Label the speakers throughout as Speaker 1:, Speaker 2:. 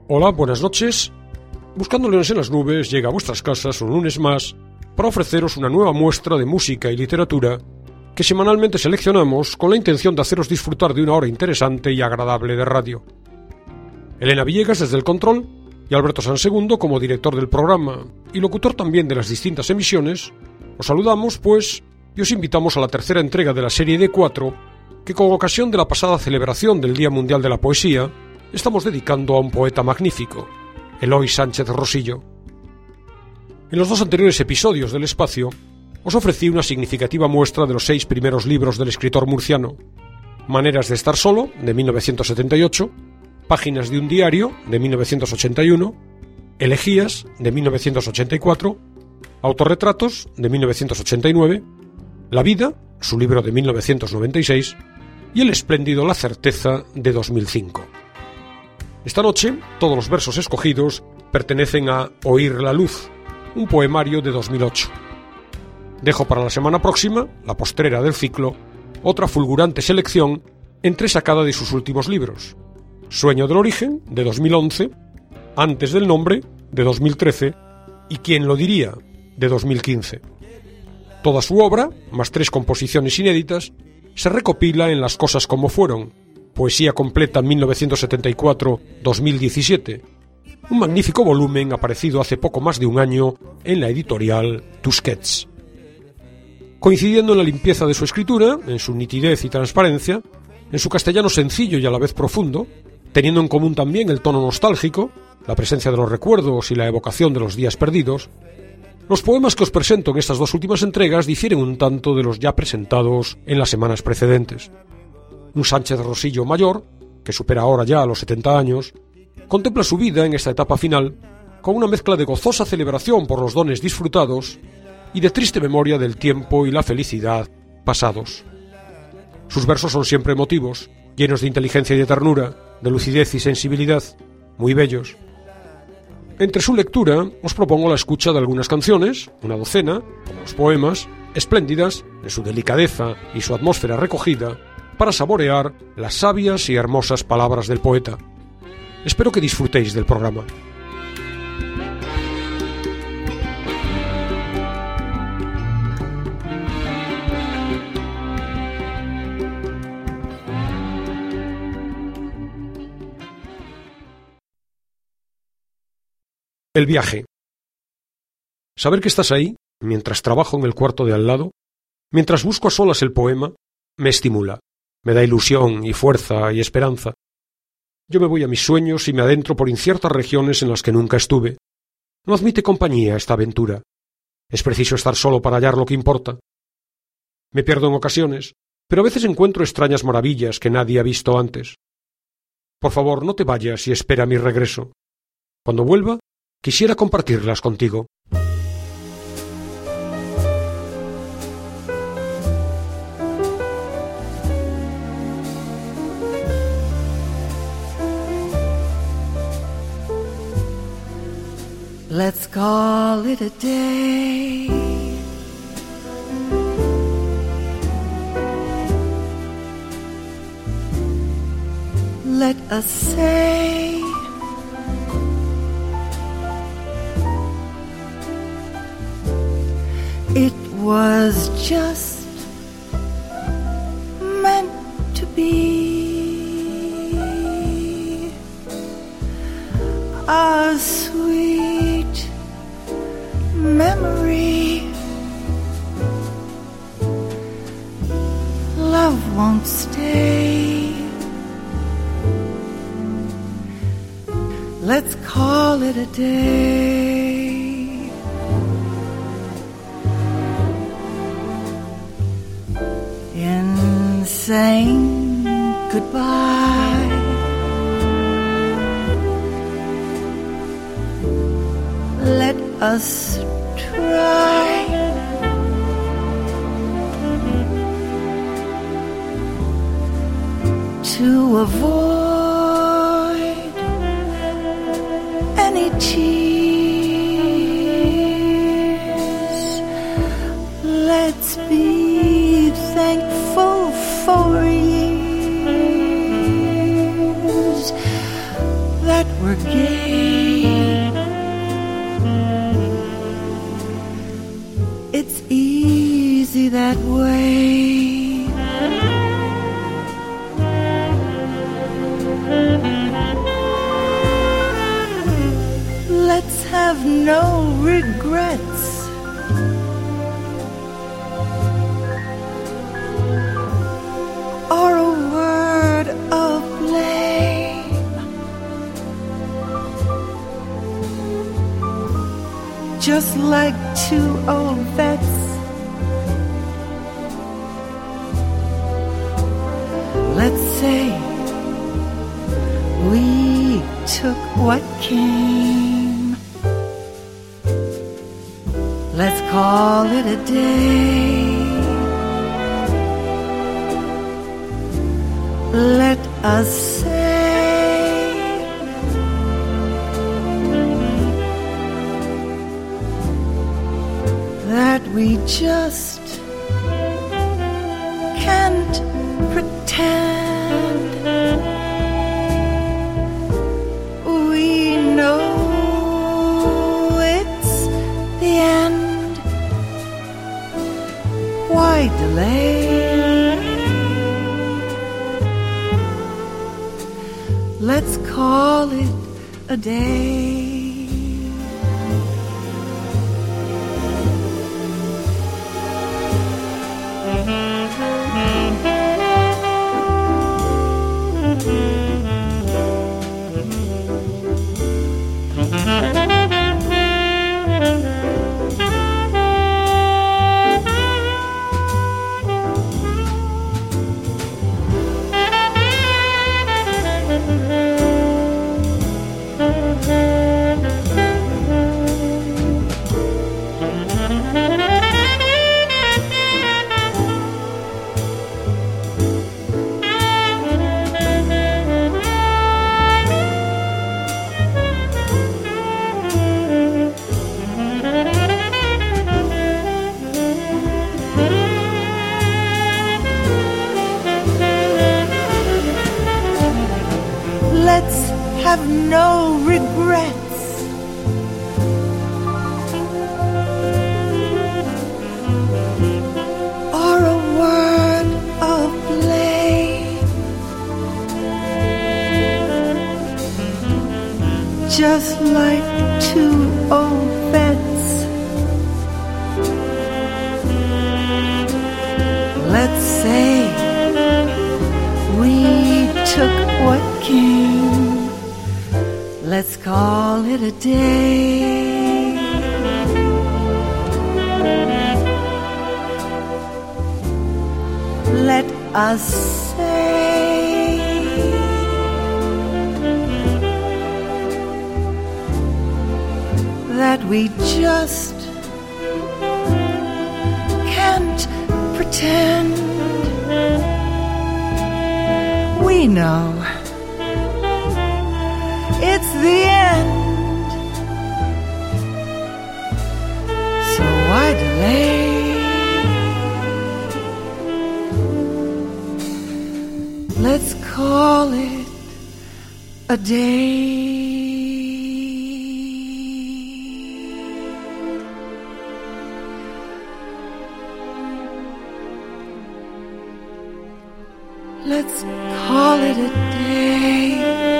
Speaker 1: Hola, buenas noches. Buscando Leones en las Nubes llega a vuestras casas un lunes más para ofreceros una nueva muestra de música y literatura que semanalmente seleccionamos con la intención de haceros disfrutar de una hora interesante y agradable de radio. Elena Villegas desde el control y Alberto Sansegundo como director del programa y locutor también de las distintas emisiones, os saludamos pues y os invitamos a la tercera entrega de la serie de 4 que con ocasión de la pasada celebración del Día Mundial de la Poesía estamos dedicando a un poeta magnífico, Eloy Sánchez Rosillo. En los 2 anteriores episodios del espacio os ofrecí una significativa muestra de los 6 primeros libros del escritor murciano: Maneras de estar solo, de 1978, Páginas de un diario, de 1981, Elegías, de 1984, Autorretratos, de 1989, La vida, su libro de 1996, y el espléndido La certeza, de 2005. Esta noche, todos los versos escogidos pertenecen a Oír la luz, un poemario de 2008. Dejo para la semana próxima, la postrera del ciclo, otra fulgurante selección entresacada de sus últimos libros: Sueño del origen, de 2011, Antes del nombre, de 2013, y ¿Quién lo diría?, de 2015. Toda su obra, más 3 composiciones inéditas, se recopila en Las cosas como fueron, poesía completa 1974-2017, un magnífico volumen aparecido hace poco más de un año en la editorial Tusquets. Coincidiendo en la limpieza de su escritura, en su nitidez y transparencia, en su castellano sencillo y a la vez profundo, teniendo en común también el tono nostálgico, la presencia de los recuerdos y la evocación de los días perdidos, los poemas que os presento en estas 2 últimas entregas difieren un tanto de los ya presentados en las semanas precedentes. Un Sánchez Rosillo mayor, que supera ahora ya los 70 años, contempla su vida en esta etapa final con una mezcla de gozosa celebración por los dones disfrutados y de triste memoria del tiempo y la felicidad pasados. Sus versos son siempre emotivos, llenos de inteligencia y de ternura, de lucidez y sensibilidad, muy bellos. Entre su lectura os propongo la escucha de algunas canciones, una docena, como los poemas, espléndidas en su delicadeza y su atmósfera recogida, para saborear las sabias y hermosas palabras del poeta. Espero que disfrutéis del programa. El viaje. Saber que estás ahí, mientras trabajo en el cuarto de al lado, mientras busco a solas el poema, me estimula, me da ilusión y fuerza y esperanza. Yo me voy a mis sueños y me adentro por inciertas regiones en las que nunca estuve. No admite compañía esta aventura. Es preciso estar solo para hallar lo que importa. Me pierdo en ocasiones, pero a veces encuentro extrañas maravillas que nadie ha visto antes. Por favor, no te vayas y espera mi regreso. Cuando vuelva, quisiera compartirlas contigo.
Speaker 2: Let's call it a day. Let us say it was just meant to be. A sweet memory. Love won't stay. Let's call it a day. In saying goodbye, let us try to avoid any tears. Let's be thankful for years that were gay. have no regrets. Or a word of blame. Just like two old vets, let's say we took what came. Let's call it a day. Let us say that we just can't pretend. We know it's the end. Why delay? Let's call it a day. Let's have no regrets. Or a word of blame. Just like two old vets, let's say we took what came. Let's call it a day. Let us say that we just can't pretend. We know it's the end, so why delay? Let's call it a day. Let's call it a day.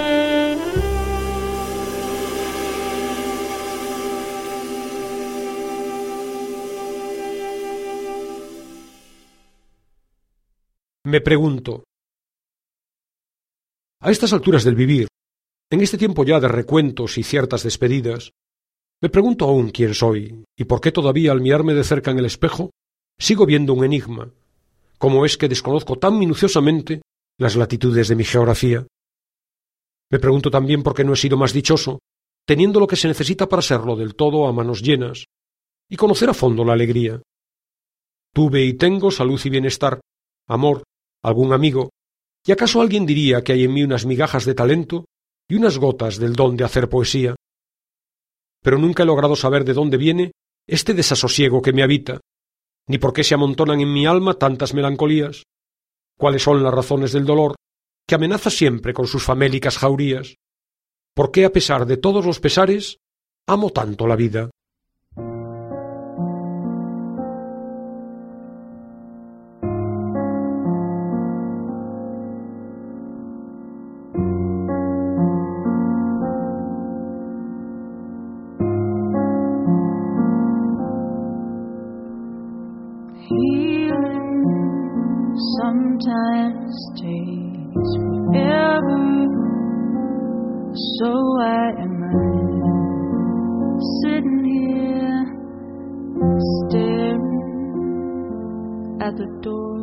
Speaker 1: Me pregunto, a estas alturas del vivir, en este tiempo ya de recuentos y ciertas despedidas, me pregunto aún quién soy y por qué todavía al mirarme de cerca en el espejo sigo viendo un enigma. ¿Cómo es que desconozco tan minuciosamente las latitudes de mi geografía? Me pregunto también por qué no he sido más dichoso, teniendo lo que se necesita para serlo del todo a manos llenas y conocer a fondo la alegría. Tuve y tengo salud y bienestar, amor, algún amigo, y acaso alguien diría que hay en mí unas migajas de talento y unas gotas del don de hacer poesía. Pero nunca he logrado saber de dónde viene este desasosiego que me habita, ni por qué se amontonan en mi alma tantas melancolías, cuáles son las razones del dolor que amenaza siempre con sus famélicas jaurías, por qué a pesar de todos los pesares amo tanto la vida.
Speaker 2: stays forever. So why am I sitting here staring at the door?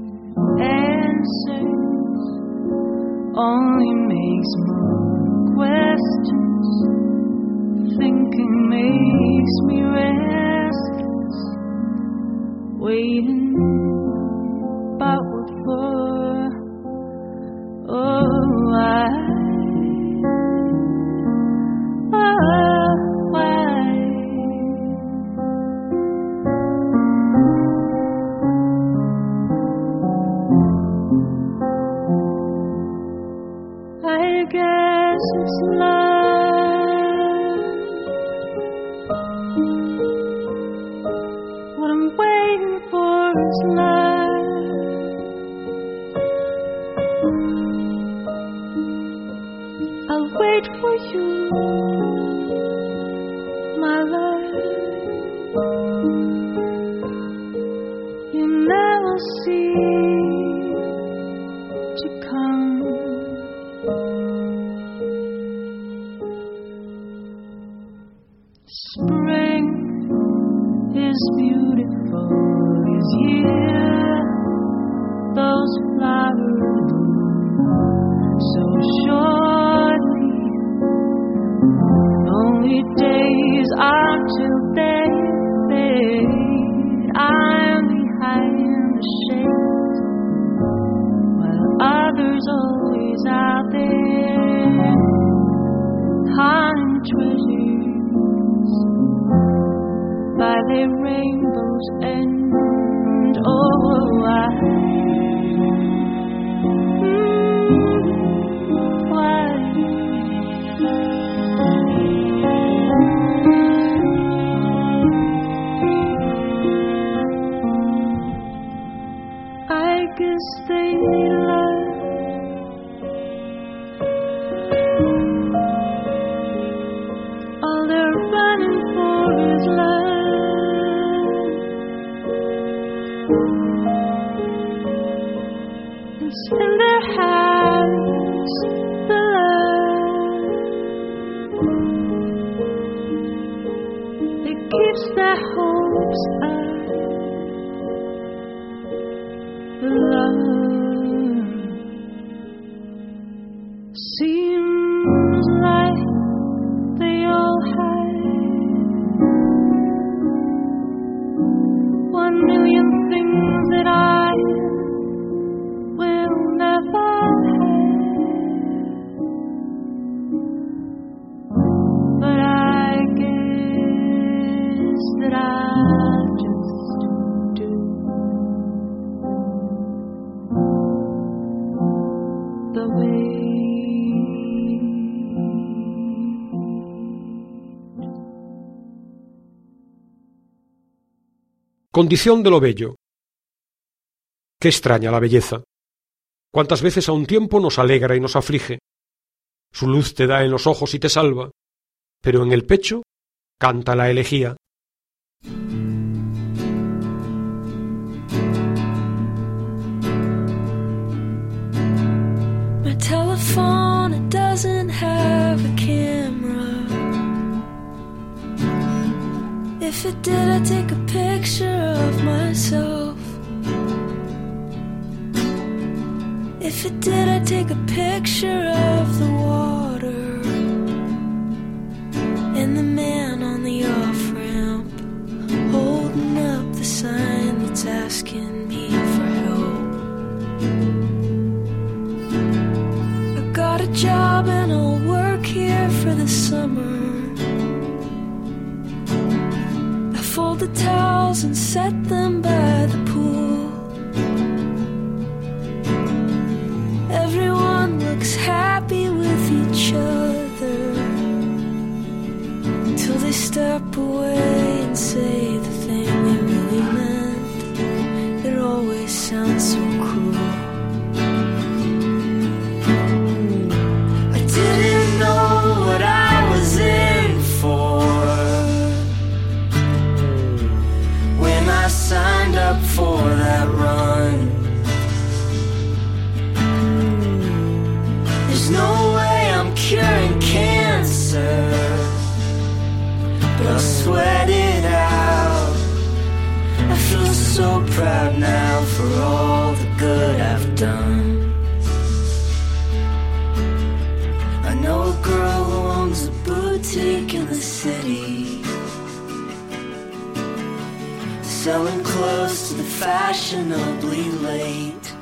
Speaker 2: Answers only makes more questions. Thinking makes me restless. Waiting, but what for? Oh, why? I guess it's love. What I'm waiting for is love. I'll wait for you, my love. You never seem to come. Spring is beautiful, is here. Those flowers bloom so shortly. Only days until they fade. I'm behind the shades, while others always out there hunting treasures by their rainbow's end. Oh, why? I guess they need love. All they're running for is love. It's in their hands, the love. It keeps their hopes up. The love seems like they all have 1,000,000 things that I will never have. But I guess that I'll just do the way.
Speaker 1: Condición de lo bello. Qué extraña la belleza. Cuántas veces a un tiempo nos alegra y nos aflige. Su luz te da en los ojos y te salva, pero en el pecho canta la elegía.
Speaker 2: My telephone, it doesn't have a camera. If it did, I'd take a picture of myself. If it did, I'd take a picture of the water and the man on the off-ramp holding up the sign that's asking me for help. I got a job and I'll work here for the summer. Fold the towels and set them by the pool. Everyone looks happy with each other until they step away and say the thing they really meant. It always sounds so cruel. I didn't know what I was in for. I signed up for that run. so proud now for all the good I've done. I know a girl who owns a boutique in the city, selling clothes to the fashionably late.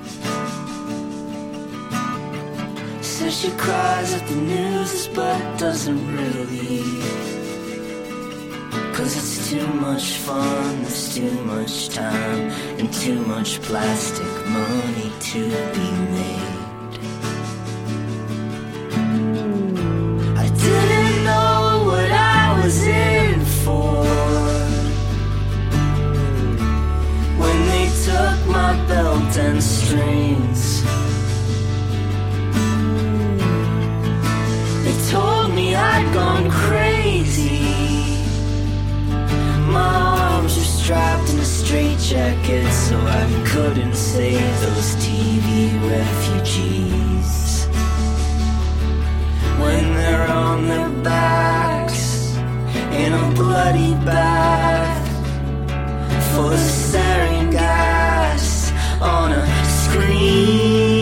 Speaker 2: Says she cries at the news but doesn't really, 'cause it's too much fun, there's too much time, and too much plastic money to be made. I didn't know what I was in for when they took my belt and strings. They told me I'd gone crazy. My arms were strapped in a straitjacket so I couldn't save those TV refugees. When they're on their backs in a bloody bath full of sarin gas on a screen.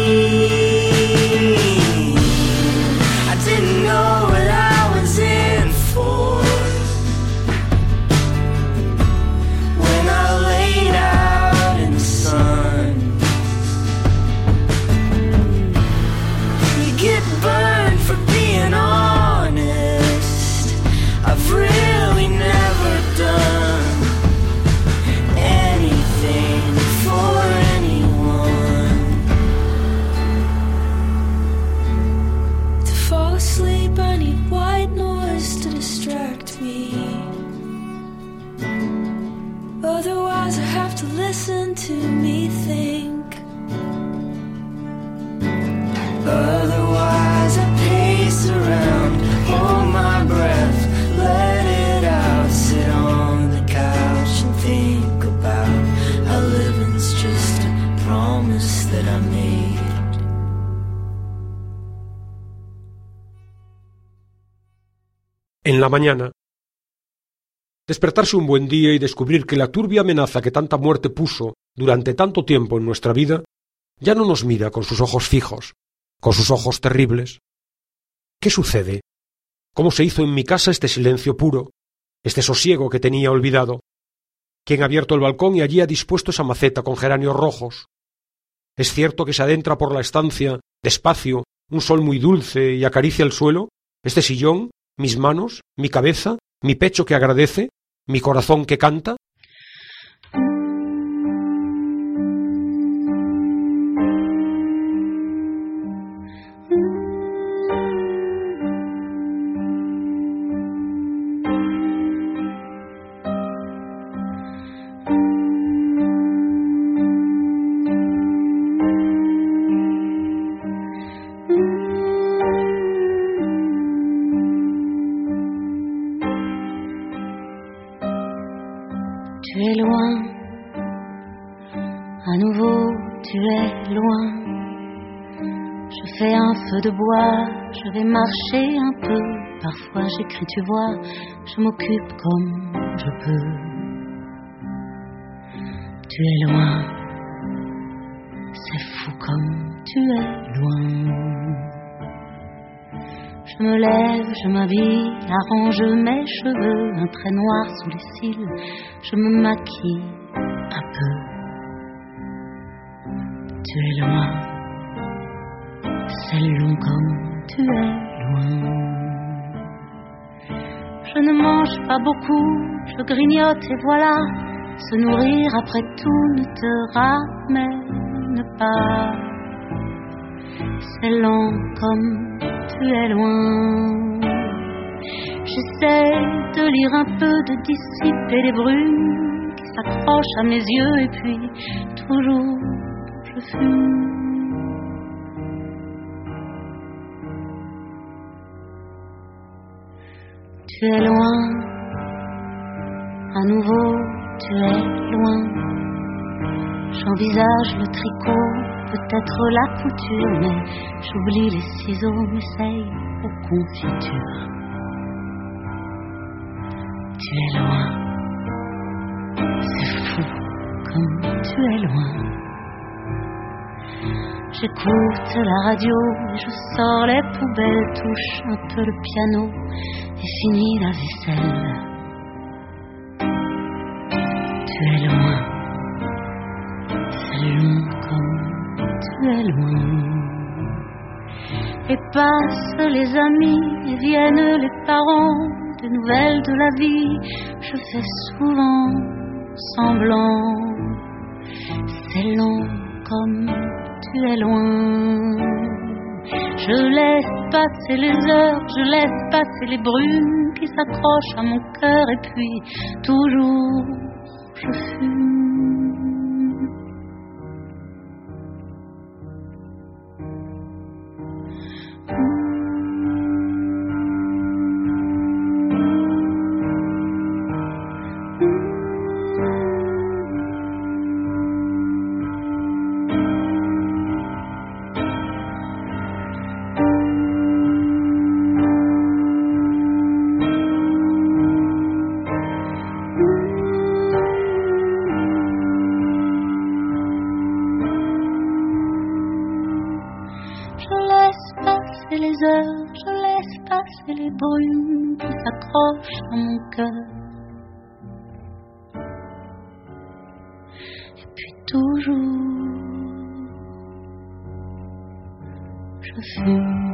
Speaker 2: I didn't know what I was in for when I laid out in the sun. You get burned for being honest. I've really never done anything for anyone. To fall asleep I need white noise to distract me. Otherwise I have to listen to me think. Otherwise I pace around, hold my breath, let it out, sit on the couch and think about how living's just a promise that I made.
Speaker 1: En la mañana, despertarse un buen día y descubrir que la turbia amenaza que tanta muerte puso durante tanto tiempo en nuestra vida ya no nos mira con sus ojos fijos, con sus ojos terribles. ¿Qué sucede? ¿Cómo se hizo en mi casa este silencio puro, este sosiego que tenía olvidado? ¿Quién ha abierto el balcón y allí ha dispuesto esa maceta con geranios rojos? ¿Es cierto que se adentra por la estancia, despacio, un sol muy dulce y acaricia el suelo, este sillón, mis manos, mi cabeza, mi pecho que agradece, mi corazón que canta?
Speaker 3: Tu es loin, à nouveau tu es loin. Je fais un feu de bois, je vais marcher un peu. Parfois j'écris, tu vois, je m'occupe comme je peux. Tu es loin, c'est fou comme tu es loin. Je me lève, je m'habille, arrange mes cheveux, un trait noir sous les cils, je me maquille un peu. Tu es loin, c'est long comme tu es loin. Je ne mange pas beaucoup, je grignote et voilà, se nourrir après tout ne te ramène pas. C'est lent comme tu es loin. J'essaie de lire un peu, de dissiper les brumes qui s'accrochent à mes yeux et puis toujours je fume. Tu es loin, à nouveau tu es loin. J'envisage le tricot, peut-être la couture, mais j'oublie les ciseaux, m'essaye aux confitures. Tu es loin, c'est fou comme tu es loin. J'écoute la radio et je sors les poubelles, touche un peu le piano et finis la vaisselle. Tu es loin, c'est long comme tu es loin. Et passent les amis et viennent les parents, des nouvelles de la vie, je fais souvent semblant. C'est long comme tu es loin. Je laisse passer les heures, je laisse passer les brumes qui s'accrochent à mon cœur et puis toujours je fume. Les brumes qui s'accrochent à mon cœur. Et puis toujours, je fume.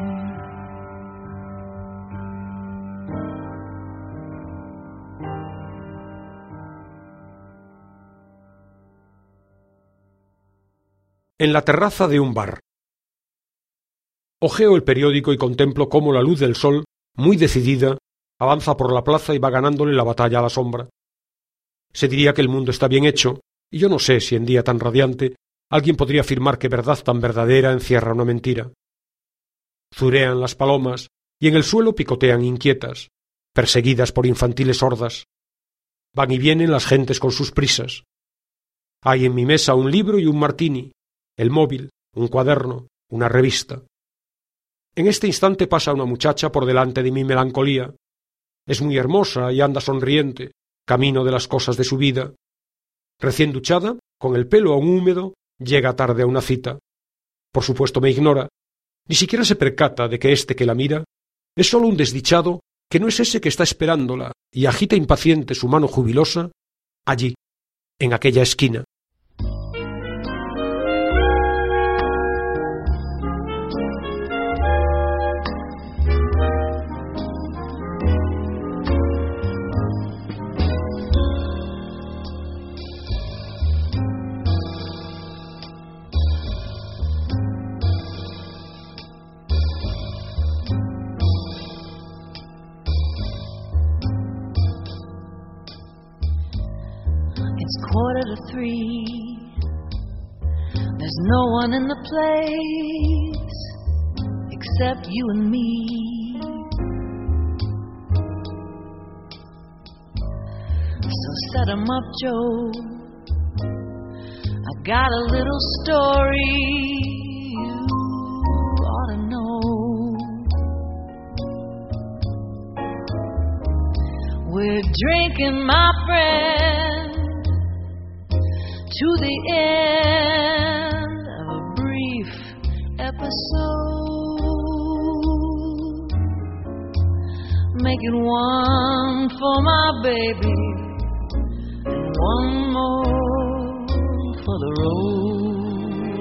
Speaker 1: En la terraza de un bar. Hojeo el periódico y contemplo cómo la luz del sol, muy decidida, avanza por la plaza y va ganándole la batalla a la sombra. Se diría que el mundo está bien hecho, y yo no sé si en día tan radiante alguien podría afirmar que verdad tan verdadera encierra una mentira. Zurean las palomas y en el suelo picotean inquietas, perseguidas por infantiles hordas. Van y vienen las gentes con sus prisas. Hay en mi mesa un libro y un martini, el móvil, un cuaderno, una revista. En este instante pasa una muchacha por delante de mi melancolía. Es muy hermosa y anda sonriente, camino de las cosas de su vida. Recién duchada, con el pelo aún húmedo, llega tarde a una cita. Por supuesto me ignora. Ni siquiera se percata de que este que la mira es solo un desdichado que no es ese que está esperándola y agita impaciente su mano jubilosa allí, en aquella esquina.
Speaker 4: It's 2:45. There's no one in the place except you and me. So set 'em up, Joe. I got a little story you ought to know. We're drinking, my friend, to the end of a brief episode, making one for my baby and one more for the road.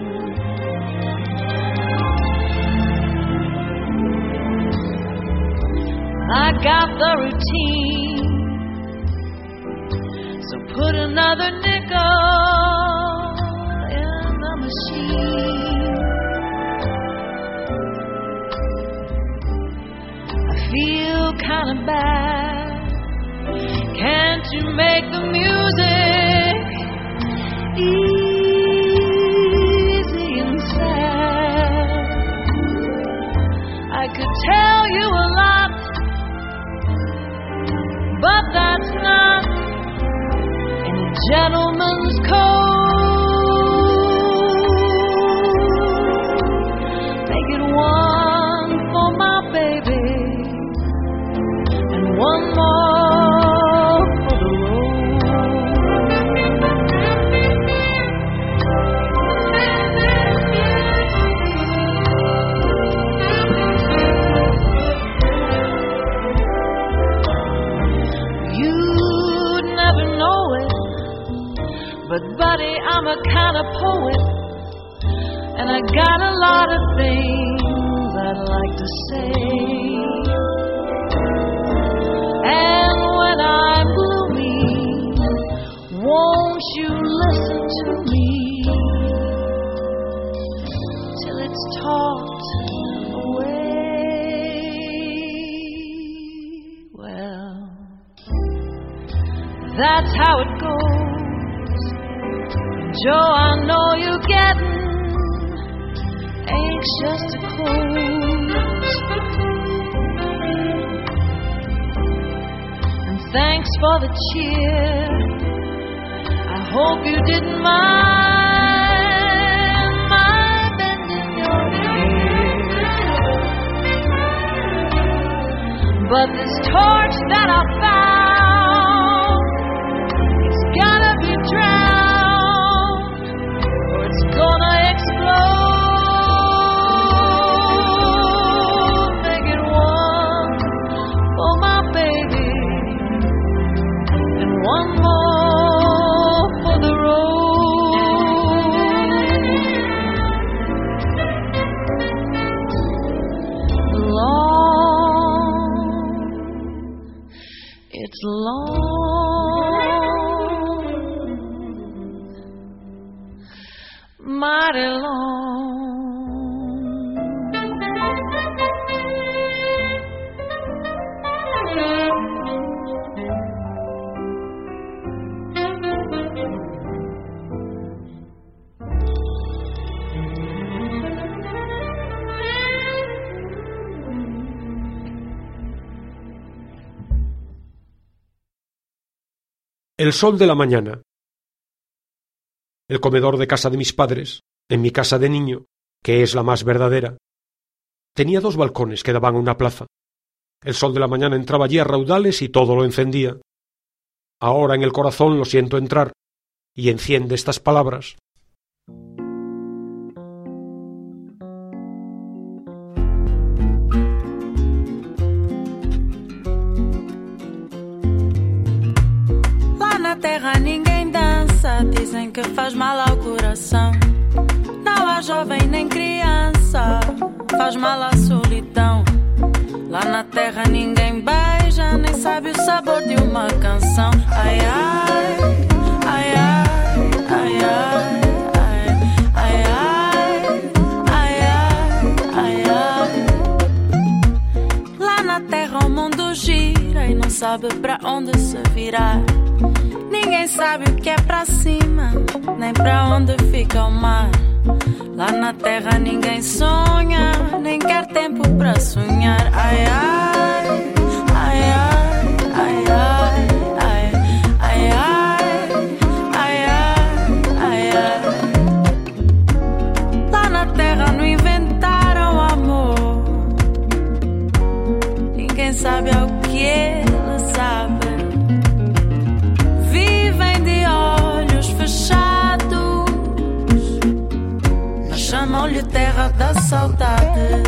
Speaker 4: I got the routine, so put another nickel in the machine. I feel kind of bad. Can't you make the music easy and sad? I could tell you a lot, but that's not in a gentleman's code. Make it one for my baby and one more for the road. and I got a lot of things I'd like to say. And when I'm gloomy, won't you listen to me till it's talked away? Well, that's how it goes. Joe, I know you're getting anxious to close. And thanks for the cheer. I hope you didn't mind my bending your ear. But this torch that I found, it's gotta be drowned, or it's gonna explode. Make it one for my baby, and one more for the road. Long, it's long, mighty long.
Speaker 1: El sol de la mañana. El comedor de casa de mis padres, en mi casa de niño, que es la más verdadera, tenía 2 balcones que daban a una plaza. El sol de la mañana entraba allí a raudales y todo lo encendía. Ahora en el corazón lo siento entrar y enciende estas palabras.
Speaker 5: Na terra ninguém dança, dizem que faz mal ao coração. Não há jovem nem criança, faz mal à solidão. Lá na terra ninguém beija, nem sabe o sabor de uma canção. Ai, ai, ai, ai, ai, ai, ai, ai, ai, ai. Lá na terra o mundo gira e não sabe pra onde se virar. Ninguém sabe o que é pra cima, nem pra onde fica o mar. Lá na terra ninguém sonha, nem quer tempo pra sonhar. Ai, ai, ai, ai, ai, ai, ai, ai, ai, ai. Lá na terra não inventaram amor. Ninguém sabe ao que ele sabe. Fechados, mas chamam-lhe terra da saudade.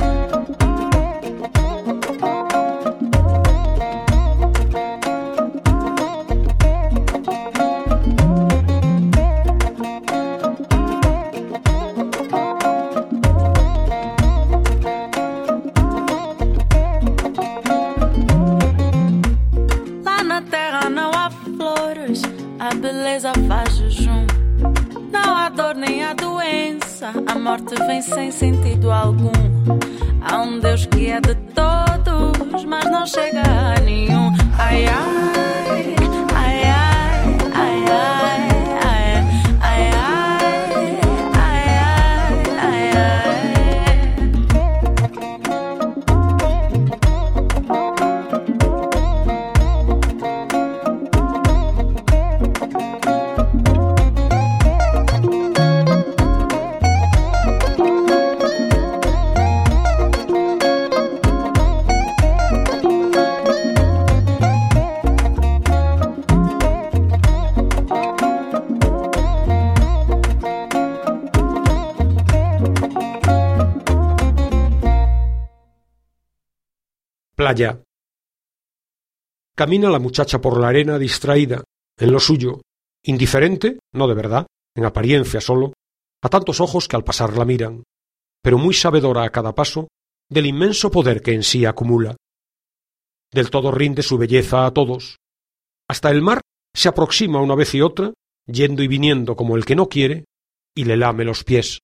Speaker 5: Lá na terra não há flores, a beleza faz jejum. Não há dor nem há doença, a morte vem sem sentido algum. Há um Deus que é de todos, mas não chega a nenhum. Ai, ai, ai, ai, ai, ai, ai, ai, ai,
Speaker 1: Playa. Camina la muchacha por la arena distraída, en lo suyo, indiferente, no de verdad, en apariencia solo, a tantos ojos que al pasar la miran, pero muy sabedora a cada paso del inmenso poder que en sí acumula. Del todo rinde su belleza a todos. Hasta el mar se aproxima una vez y otra, yendo y viniendo como el que no quiere, y le lame los pies.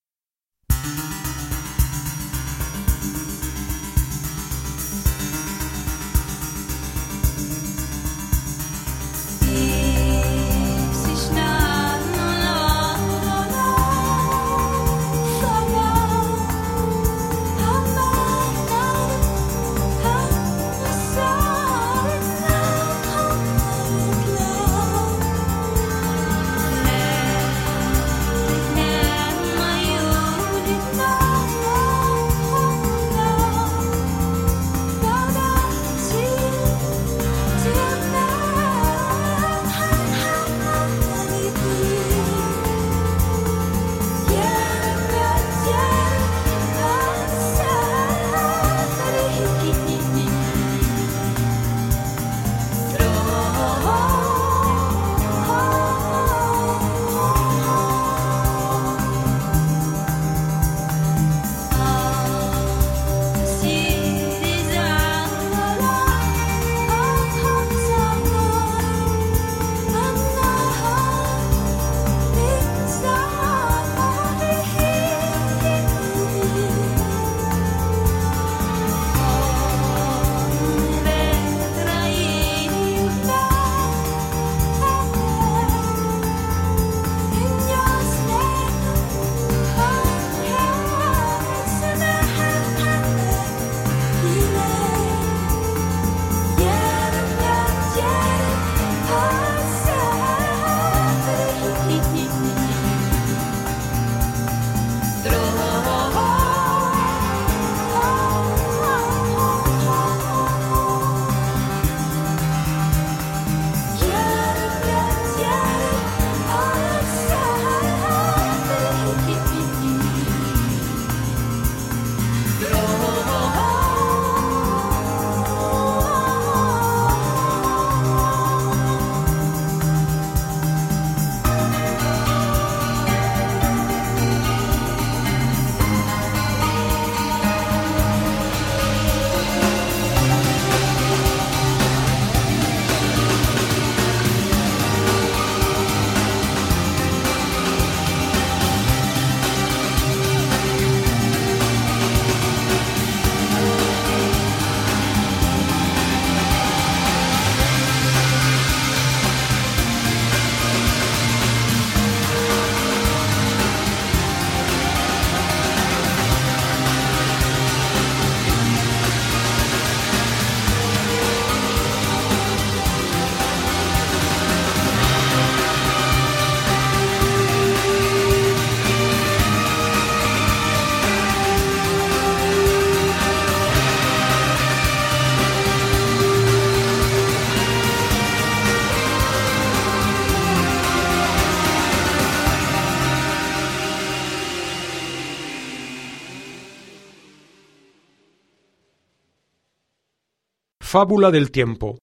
Speaker 1: Fábula del tiempo.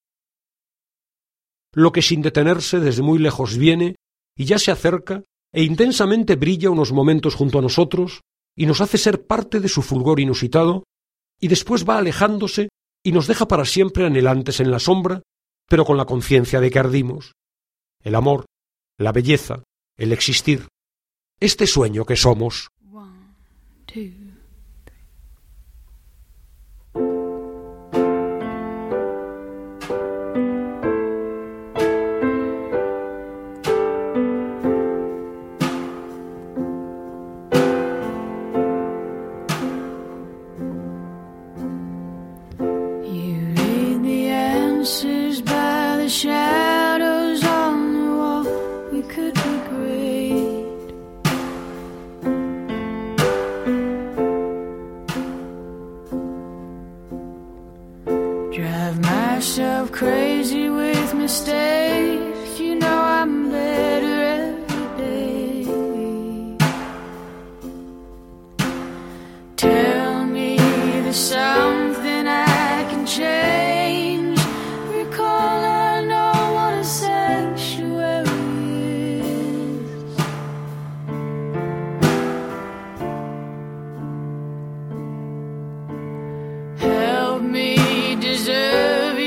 Speaker 1: Lo que sin detenerse desde muy lejos viene y ya se acerca e intensamente brilla unos momentos junto a nosotros y nos hace ser parte de su fulgor inusitado, y después va alejándose y nos deja para siempre anhelantes en la sombra, pero con la conciencia de que ardimos. El amor, la belleza, el existir, este sueño que somos.
Speaker 5: 1, 2. Shadows on the wall, we could be great. Drive myself crazy with mistakes, you know I'm better every day. Tell me there's something I can change. Recall I know. Sanctuary is.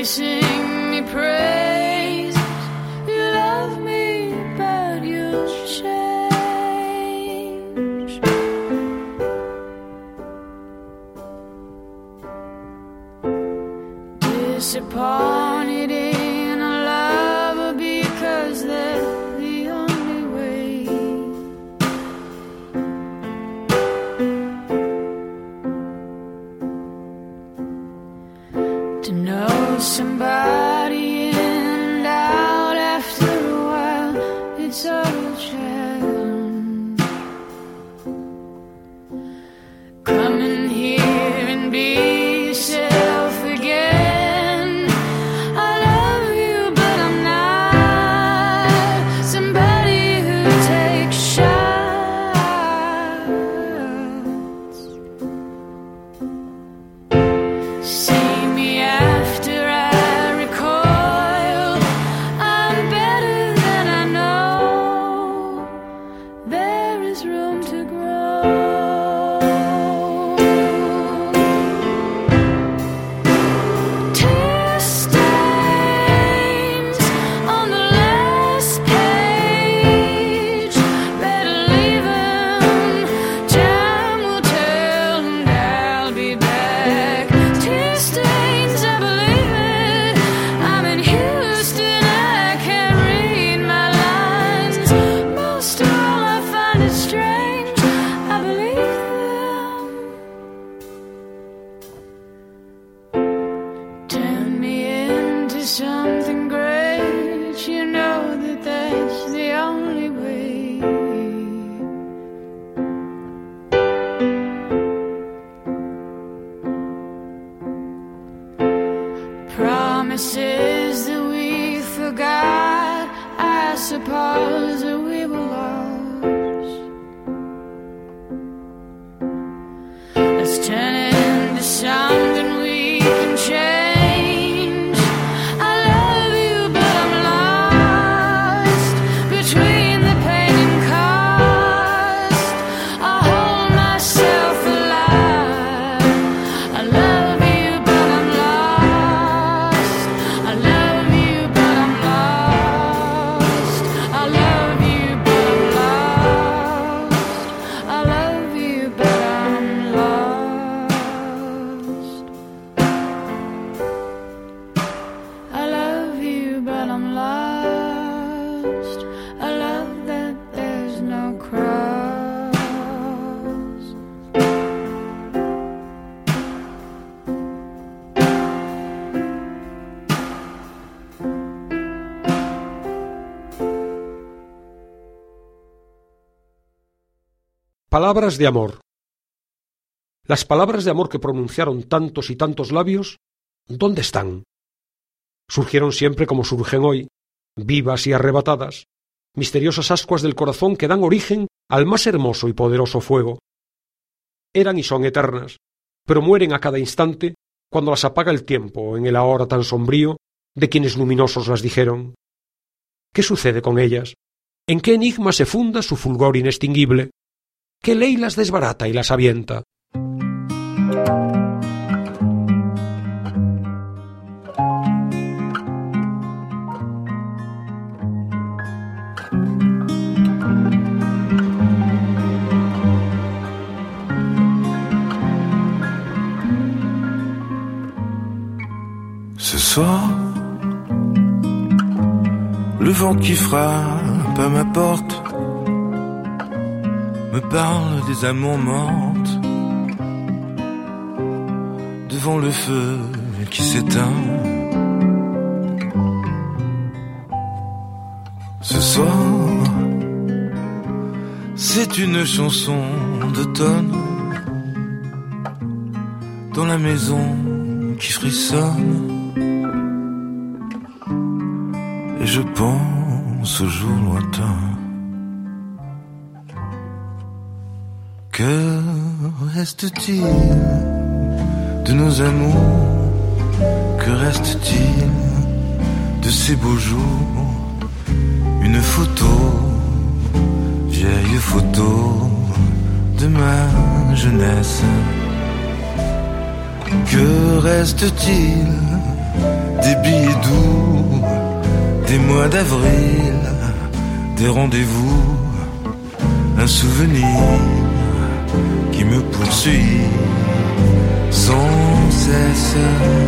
Speaker 5: sing me praise. You love me, but you change. Disappointed in a lover because they're the only way. To know somebody in and out after a while, it's all a challenge. Come in here and be yourself again. I love you, but I'm not somebody who takes shots. See me after I recoil. I'm better than I know. There is room to grow. Tear stains on the last page. Better leave 'em. Time will tell, and I'll be back. Tear stains, I believe it. I'm in Houston, I can't read my lines. Most of all, I find it strange. I believe them. Turn me into something great. You know that that's the only way. Promises that we forgot. I suppose that we were lost. Let's turn it into something we can change. I love you, but I'm lost between the pain and cost. I hold myself alive. I love you, but I'm lost. I love you, but I'm lost. I love you, but I'm lost. I love you, but I'm lost. I love you, but I'm lost. I love that there's no cross.
Speaker 1: Palabras de amor. Las palabras de amor que pronunciaron tantos y tantos labios, ¿dónde están? Surgieron siempre como surgen hoy, vivas y arrebatadas, misteriosas ascuas del corazón que dan origen al más hermoso y poderoso fuego. Eran y son eternas, pero mueren a cada instante cuando las apaga el tiempo en el ahora tan sombrío de quienes luminosos las dijeron. ¿Qué sucede con ellas? ¿En qué enigma se funda su fulgor inextinguible? ¿Qué ley las desbarata y las avienta?
Speaker 6: Ce soir, le vent qui frappe à ma porte me parle des amours mortes devant le feu qui s'éteint. Ce soir, c'est une chanson d'automne dans la maison qui frissonne. Et je pense aux jours lointains. Que reste-t-il de nos amours? Que reste-t-il de ces beaux jours? Une photo, vieille photo de ma jeunesse. Que reste-t-il des billets doux, des mois d'avril, des rendez-vous, un souvenir qui me poursuit sans cesse.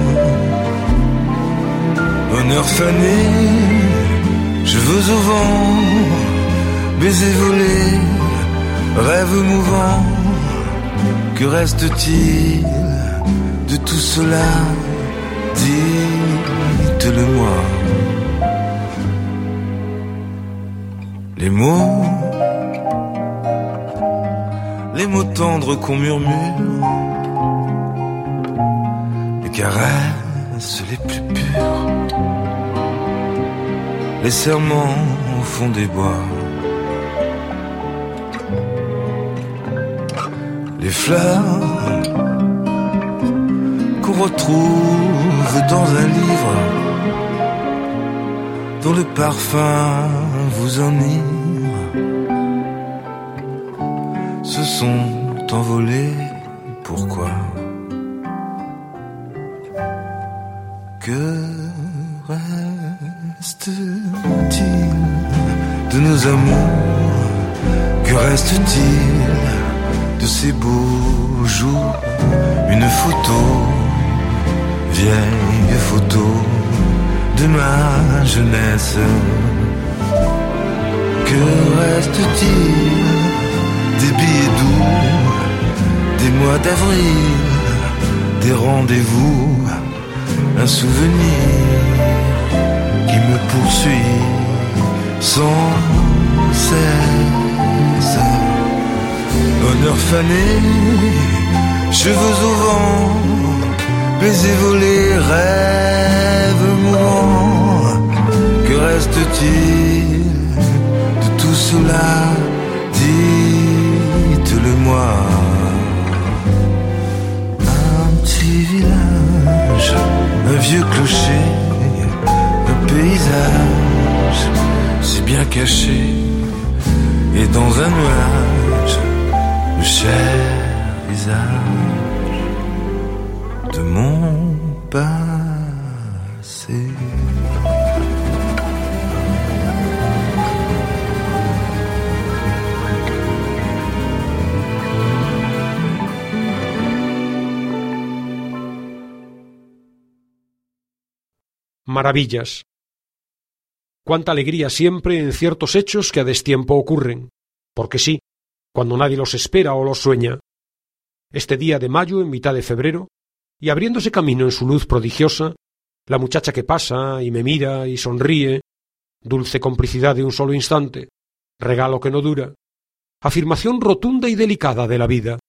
Speaker 6: Honneur fané, cheveux au vent, baiser volé, rêve mouvant. Que reste-t-il de tout cela? Dites-le-moi. Les mots tendres qu'on murmure, les caresses les plus pures, les serments au fond des bois, les fleurs qu'on retrouve dans un livre dont le parfum vous enivre, se sont envolés. Pourquoi? Que reste-t-il de nos amours? Que reste-t-il de ces beaux jours? Une photo, vieille photo de ma jeunesse. Que reste-t-il des billets doux, des mois d'avril, des rendez-vous, un souvenir qui me poursuit sans cesse. Honneur fané, cheveux au vent, baiser volé, rêve mourant. Que reste-t-il de tout cela? Dites-le-moi. Un petit village, un vieux clocher, un paysage si bien caché, et dans un nuage le cher visage de mon passé.
Speaker 1: Maravillas. Cuánta alegría siempre en ciertos hechos que a destiempo ocurren, porque sí, cuando nadie los espera o los sueña. Este día de mayo en mitad de febrero, y abriéndose camino en su luz prodigiosa, la muchacha que pasa y me mira y sonríe, dulce complicidad de un solo instante, regalo que no dura, afirmación rotunda y delicada de la vida.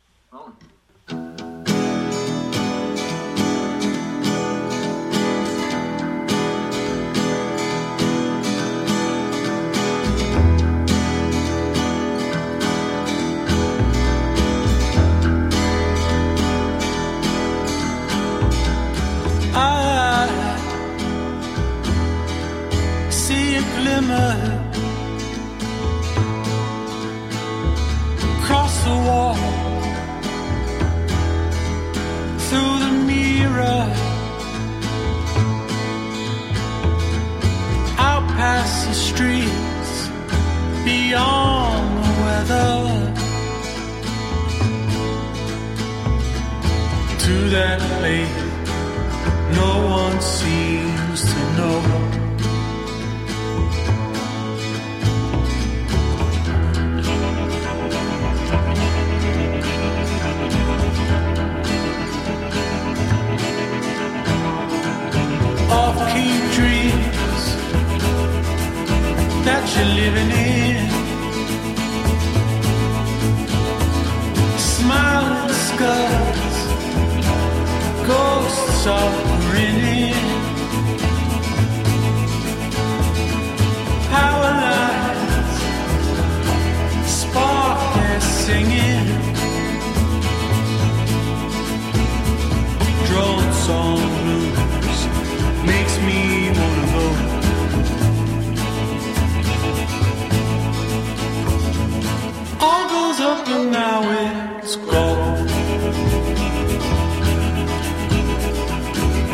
Speaker 7: Across the wall, through the mirror, out past the streets, beyond the weather, to that place no one seems to know. Off-key dreams that you're living in, smiling skulls, ghosts are grinning, power lines spark their singing, drone song blues makes me wanna go. All goes up and now it's gone.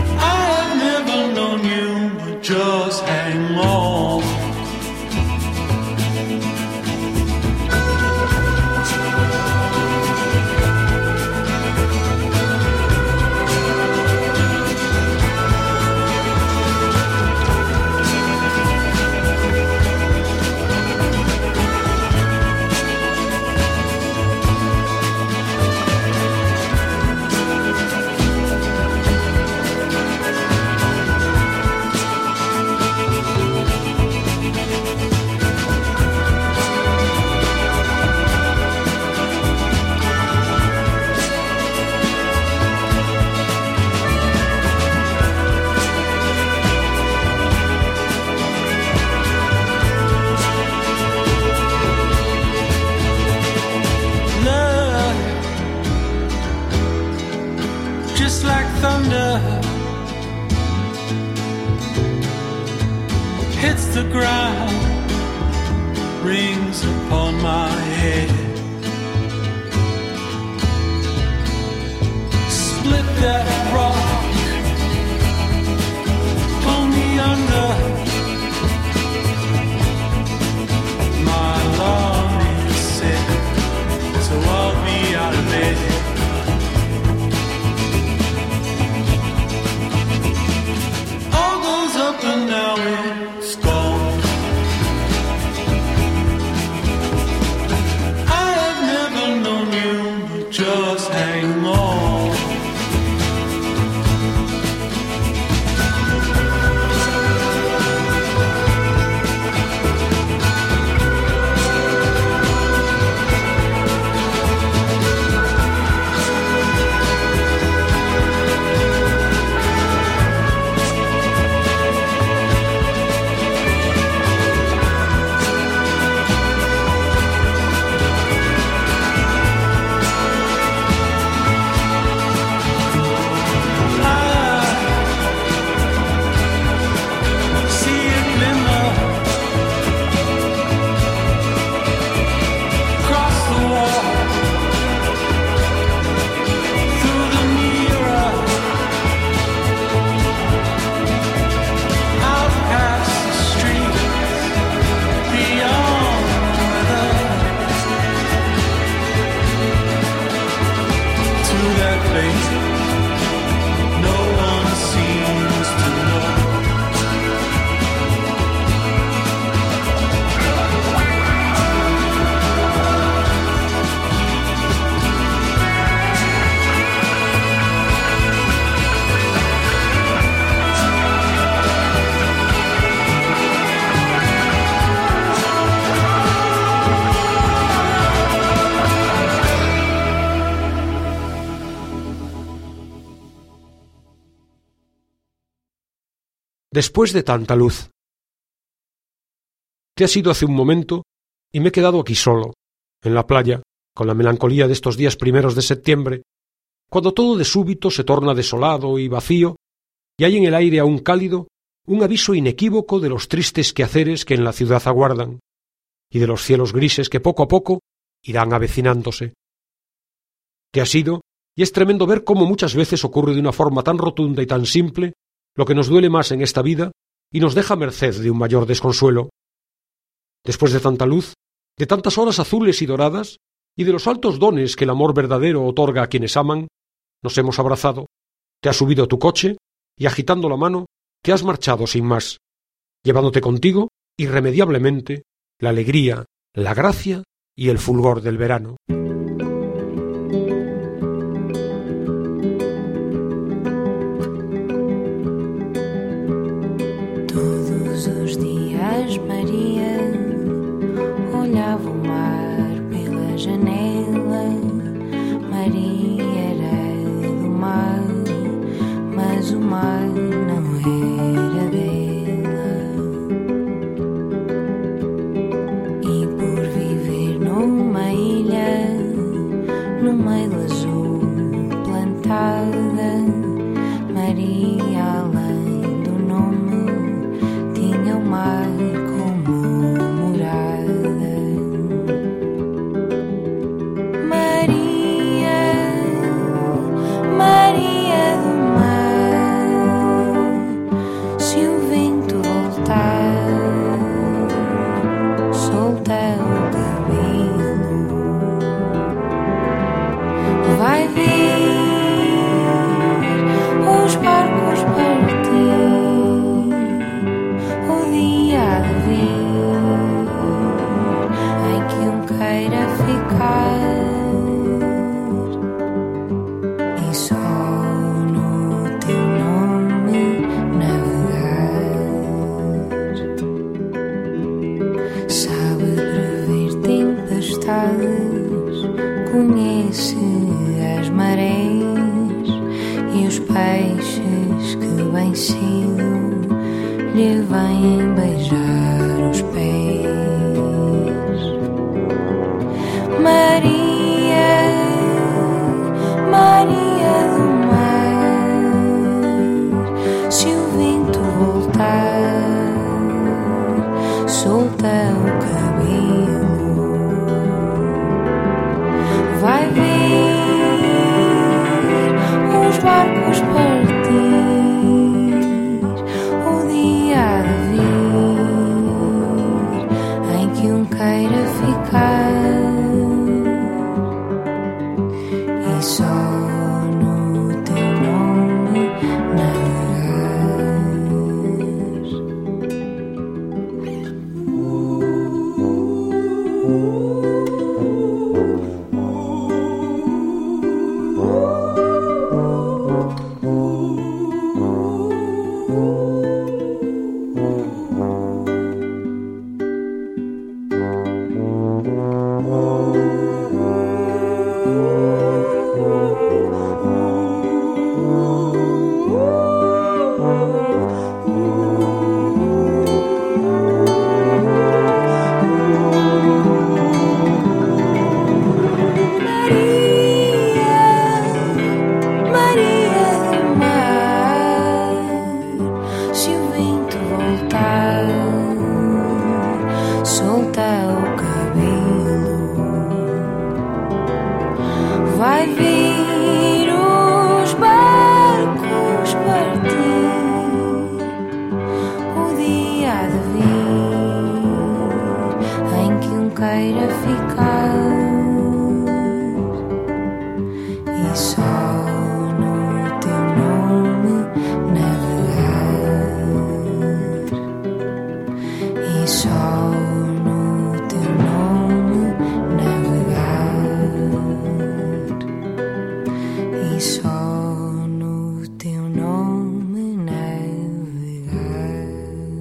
Speaker 7: thunder hits the ground, rings upon my head. Split that rock, pull me under. My alarm is set, so I'll be out of bed. All goes up and now it's gone. I have never known you, but just hang on.
Speaker 1: Después de tanta luz. Te has ido hace un momento y me he quedado aquí solo, en la playa, con la melancolía de estos días primeros de septiembre, cuando todo de súbito se torna desolado y vacío, y hay en el aire aún cálido un aviso inequívoco de los tristes quehaceres que en la ciudad aguardan, y de los cielos grises que poco a poco irán avecinándose. Te has ido, y es tremendo ver cómo muchas veces ocurre de una forma tan rotunda y tan simple lo que nos duele más en esta vida y nos deja merced de un mayor desconsuelo. Después de tanta luz, de tantas horas azules y doradas, y de los altos dones que el amor verdadero otorga a quienes aman, nos hemos abrazado, te has subido a tu coche y agitando la mano te has marchado sin más, llevándote contigo, irremediablemente, la alegría, la gracia y el fulgor del verano.
Speaker 8: Maria olhava o mar pela janela. Maria era do mar, mas o mar não era dela. E por viver numa ilha, no meio do azul plantada, Maria, além do nome, tinha o mar conhece as marés e os peixes que bem cedo lhe vêm beijar os pés. Maria, Maria do mar, os barcos partir, o dia há de vir em que queira ficar, e só no teu nome navegar, e só no teu nome navegar, e só no teu nome navegar.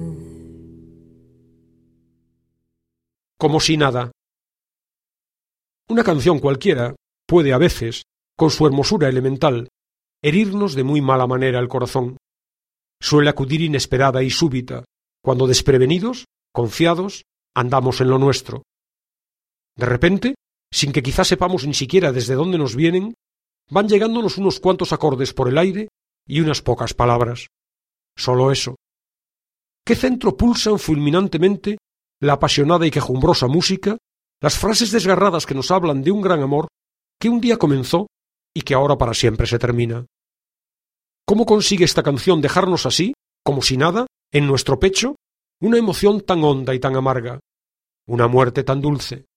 Speaker 1: Como si nada. Una canción cualquiera puede a veces, con su hermosura elemental, herirnos de muy mala manera el corazón. Suele acudir inesperada y súbita, cuando desprevenidos, confiados, andamos en lo nuestro. De repente, sin que quizás sepamos ni siquiera desde dónde nos vienen, van llegándonos unos cuantos acordes por el aire y unas pocas palabras. Solo eso. ¿Qué centro pulsan fulminantemente la apasionada y quejumbrosa música, las frases desgarradas que nos hablan de un gran amor que un día comenzó y que ahora para siempre se termina? ¿Cómo consigue esta canción dejarnos así, como si nada, en nuestro pecho, una emoción tan honda y tan amarga, una muerte tan dulce?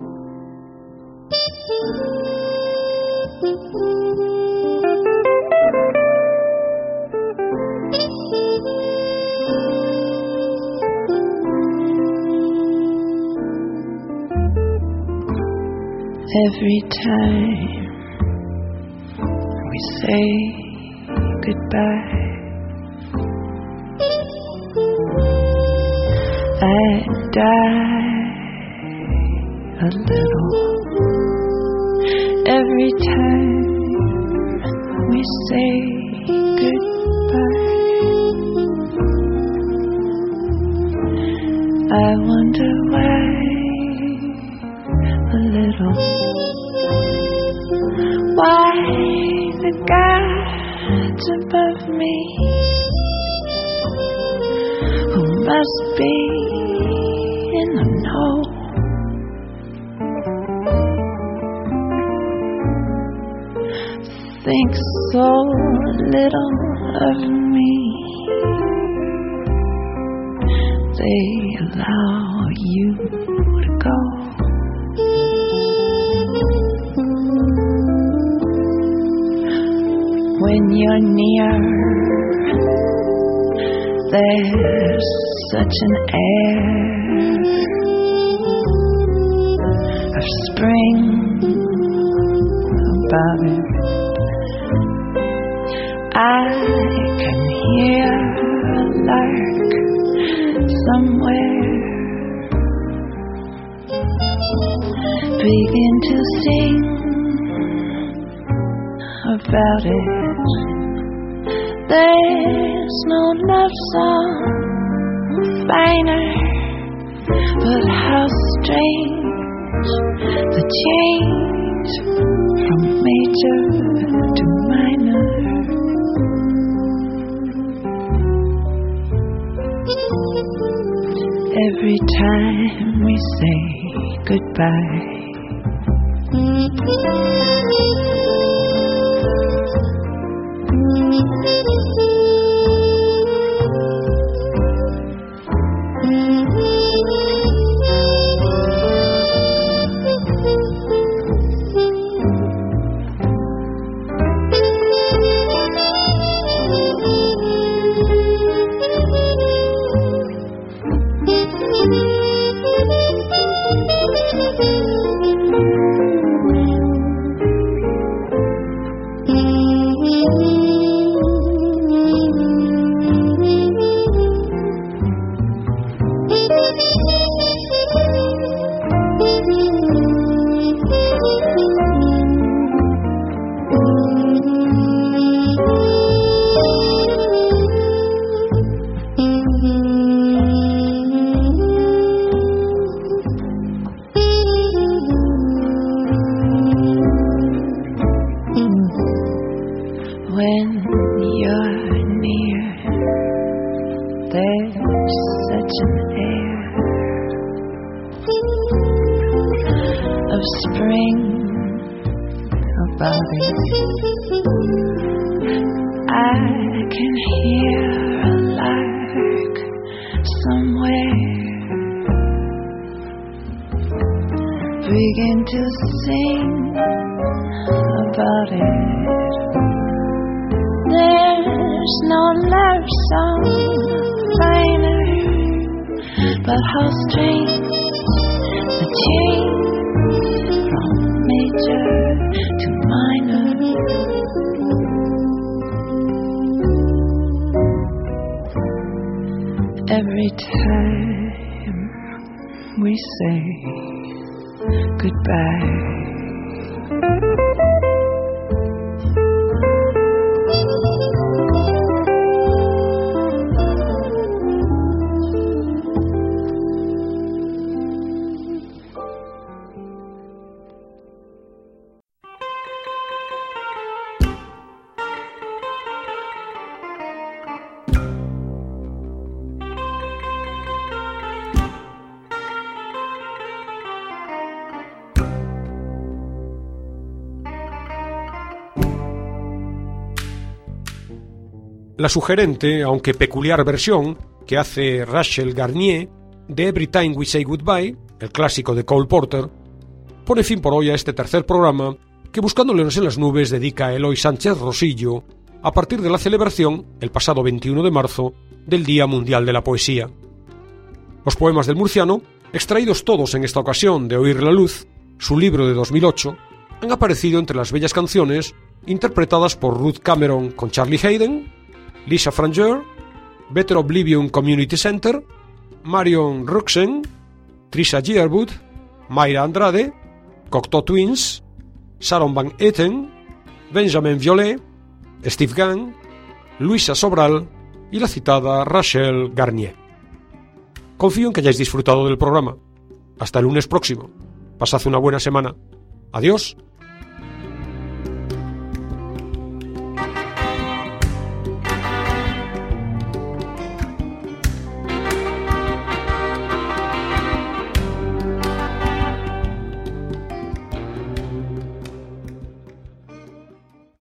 Speaker 9: Every time we say goodbye, I die a little. Every time we say goodbye, I wonder why a little. Why the gods above me, who must be in the know, think so little of me, they allow you to go. When you're near, there's such an air of spring about it. I can hear a lark somewhere begin to sing about it. There's no love song finer, but how strange the change from major to minor. Every time we say goodbye, spring about it. I can hear a lark somewhere begin to sing about it. There's no love song finer, but how strange the change from major to minor. Every time we say goodbye,
Speaker 1: la sugerente, aunque peculiar versión que hace Rachel Garnier de Every Time We Say Goodbye, el clásico de Cole Porter, pone fin por hoy a este tercer programa que Buscando Leones en las Nubes dedica a Eloy Sánchez Rosillo a partir de la celebración, el pasado 21 de marzo, del Día Mundial de la Poesía. Los poemas del murciano, extraídos todos en esta ocasión de Oír la Luz, su libro de 2008, han aparecido entre las bellas canciones interpretadas por Ruth Cameron con Charlie Hayden, Lisa Franger, Better Oblivion Community Center, Marion Ruxen, Trisha Yearwood, Mayra Andrade, Cocteau Twins, Sharon Van Etten, Benjamin Violet, Steve Gang, Luisa Sobral y la citada Rachel Garnier. Confío en que hayáis disfrutado del programa. Hasta el lunes próximo. Pasad una buena semana. Adiós.